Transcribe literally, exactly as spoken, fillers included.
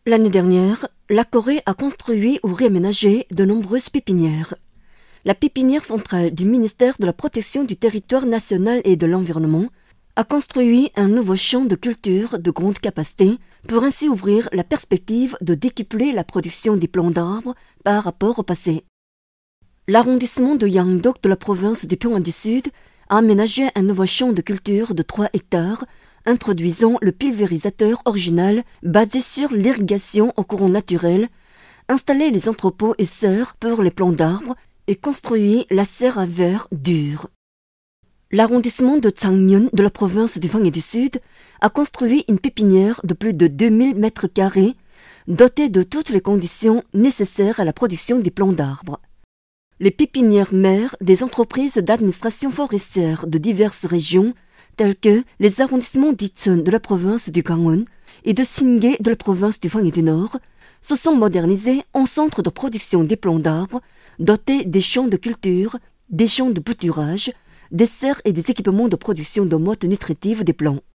L'année dernière, la Corée a construit ou réaménagé de nombreuses pépinières. La pépinière centrale du ministère de la Protection du Territoire national et de l'Environnement a construit un nouveau champ de culture de grande capacité pour ainsi ouvrir la perspective de décupler la production des plants d'arbres par rapport au passé. L'arrondissement de Yangdok de la province du Pyongan du Sud a aménagé un nouveau champ de culture de trois hectares, introduisant le pulvérisateur original basé sur l'irrigation au courant naturel, installé les entrepôts et serres pour les plants d'arbres et construit la serre à verre dure. L'arrondissement de Changmyeon de la province du Hwanghae du Sud a construit une pépinière de plus de deux mille mètres carrés, dotée de toutes les conditions nécessaires à la production des plants d'arbres. Les pépinières mères des entreprises d'administration forestière de diverses régions, telles que les arrondissements d'Icheon de la province du Gangwon et de Singae de la province du Hwanghae du Nord, se sont modernisées en centres de production des plants d'arbres, dotés des champs de culture, des champs de bouturage, des serres et des équipements de production de mottes nutritives des plants.